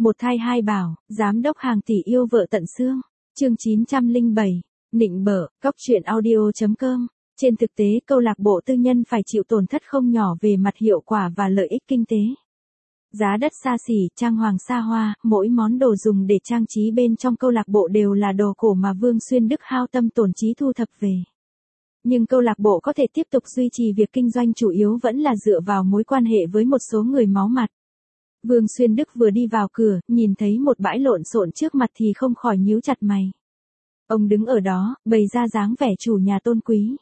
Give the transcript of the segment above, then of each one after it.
Một thai hai bảo, giám đốc hàng tỷ yêu vợ tận xương. Chương 907, nịnh bợ, cóc truyện audio.com. Trên thực tế, câu lạc bộ tư nhân phải chịu tổn thất không nhỏ về mặt hiệu quả và lợi ích kinh tế. Giá đất xa xỉ, trang hoàng xa hoa, mỗi món đồ dùng để trang trí bên trong câu lạc bộ đều là đồ cổ mà Vương Xuyên Đức hao tâm tổn trí thu thập về. Nhưng câu lạc bộ có thể tiếp tục duy trì việc kinh doanh chủ yếu vẫn là dựa vào mối quan hệ với một số người máu mặt. Vương Xuyên Đức vừa đi vào cửa, nhìn thấy một bãi lộn xộn trước mặt thì không khỏi nhíu chặt mày. Ông đứng ở đó, bày ra dáng vẻ chủ nhà tôn quý.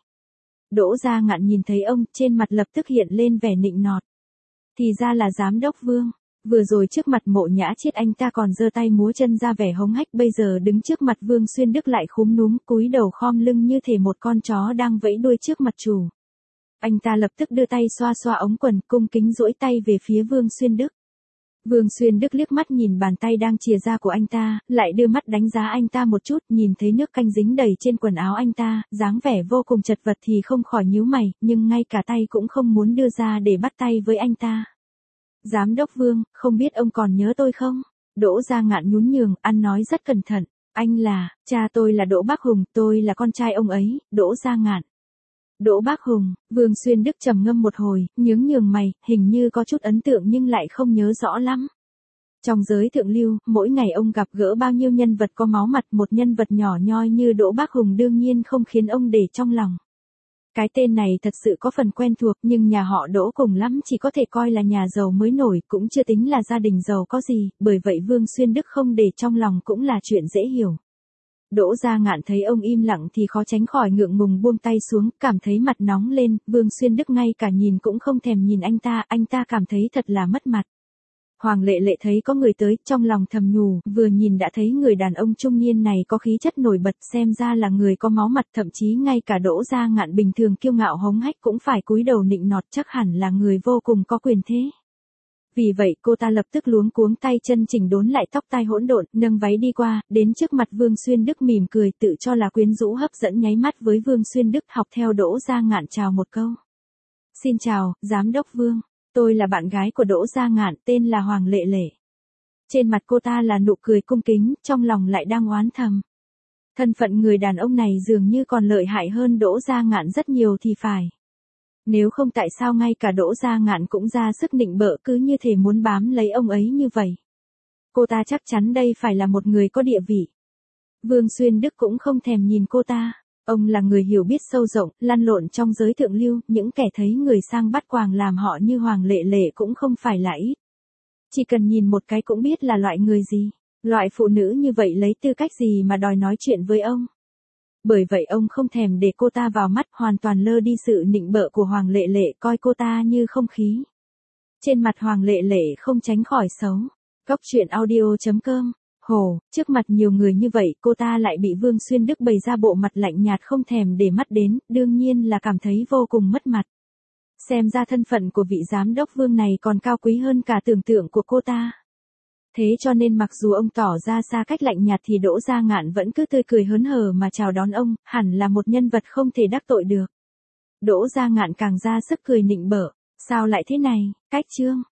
Đỗ Gia Ngạn nhìn thấy ông, trên mặt lập tức hiện lên vẻ nịnh nọt. Thì ra là giám đốc Vương. Vừa rồi trước mặt Mộ Nhã Chiết anh ta còn giơ tay múa chân ra vẻ hống hách, bây giờ đứng trước mặt Vương Xuyên Đức lại khúm núm cúi đầu khom lưng như thể một con chó đang vẫy đuôi trước mặt chủ. Anh ta lập tức đưa tay xoa xoa ống quần, cung kính duỗi tay về phía Vương Xuyên Đức. Vương Xuyên Đức liếc mắt nhìn bàn tay đang chìa ra của anh ta, lại đưa mắt đánh giá anh ta một chút, nhìn thấy nước canh dính đầy trên quần áo anh ta, dáng vẻ vô cùng chật vật thì không khỏi nhíu mày, nhưng ngay cả tay cũng không muốn đưa ra để bắt tay với anh ta. Giám đốc Vương, không biết ông còn nhớ tôi không? Đỗ Gia Ngạn nhún nhường, ăn nói rất cẩn thận. Anh là, cha tôi là Đỗ Bác Hùng, tôi là con trai ông ấy, Đỗ Gia Ngạn. Đỗ Bác Hùng, Vương Xuyên Đức trầm ngâm một hồi, nhướng mày, hình như có chút ấn tượng nhưng lại không nhớ rõ lắm. Trong giới thượng lưu, mỗi ngày ông gặp gỡ bao nhiêu nhân vật có máu mặt, một nhân vật nhỏ nhoi như Đỗ Bác Hùng đương nhiên không khiến ông để trong lòng. Cái tên này thật sự có phần quen thuộc, nhưng nhà họ Đỗ cùng lắm chỉ có thể coi là nhà giàu mới nổi, cũng chưa tính là gia đình giàu có gì, bởi vậy Vương Xuyên Đức không để trong lòng cũng là chuyện dễ hiểu. Đỗ Gia Ngạn thấy ông im lặng thì khó tránh khỏi ngượng ngùng buông tay xuống, cảm thấy mặt nóng lên, Vương Xuyên Đức ngay cả nhìn cũng không thèm nhìn anh ta cảm thấy thật là mất mặt. Hoàng Lệ Lệ thấy có người tới, trong lòng thầm nhủ, vừa nhìn đã thấy người đàn ông trung niên này có khí chất nổi bật, xem ra là người có máu mặt, thậm chí ngay cả Đỗ Gia Ngạn bình thường kiêu ngạo hống hách cũng phải cúi đầu nịnh nọt, chắc hẳn là người vô cùng có quyền thế. Vì vậy cô ta lập tức luống cuống tay chân chỉnh đốn lại tóc tai hỗn độn, nâng váy đi qua, đến trước mặt Vương Xuyên Đức mỉm cười, tự cho là quyến rũ hấp dẫn, nháy mắt với Vương Xuyên Đức, học theo Đỗ Gia Ngạn chào một câu. Xin chào, giám đốc Vương. Tôi là bạn gái của Đỗ Gia Ngạn, tên là Hoàng Lệ Lệ. Trên mặt cô ta là nụ cười cung kính, trong lòng lại đang oán thầm. Thân phận người đàn ông này dường như còn lợi hại hơn Đỗ Gia Ngạn rất nhiều thì phải. Nếu không tại sao ngay cả Đỗ Gia Ngạn cũng ra sức nịnh bợ, cứ như thể muốn bám lấy ông ấy như vậy. Cô ta chắc chắn đây phải là một người có địa vị. Vương Xuyên Đức cũng không thèm nhìn cô ta. Ông là người hiểu biết sâu rộng, lăn lộn trong giới thượng lưu, những kẻ thấy người sang bắt quàng làm họ như Hoàng Lệ Lệ cũng không phải là ít. Chỉ cần nhìn một cái cũng biết là loại người gì. Loại phụ nữ như vậy lấy tư cách gì mà đòi nói chuyện với ông. Bởi vậy ông không thèm để cô ta vào mắt, hoàn toàn lơ đi sự nịnh bợ của Hoàng Lệ Lệ, coi cô ta như không khí. Trên mặt Hoàng Lệ Lệ không tránh khỏi xấu. Cóc truyện audio.com. Hồ, trước mặt nhiều người như vậy cô ta lại bị Vương Xuyên Đức bày ra bộ mặt lạnh nhạt không thèm để mắt đến, đương nhiên là cảm thấy vô cùng mất mặt. Xem ra thân phận của vị giám đốc Vương này còn cao quý hơn cả tưởng tượng của cô ta. Thế cho nên mặc dù ông tỏ ra xa cách lạnh nhạt thì Đỗ Gia Ngạn vẫn cứ tươi cười hớn hở mà chào đón ông, hẳn là một nhân vật không thể đắc tội được. Đỗ Gia Ngạn càng ra sức cười nịnh bợ, sao lại thế này, cách chương.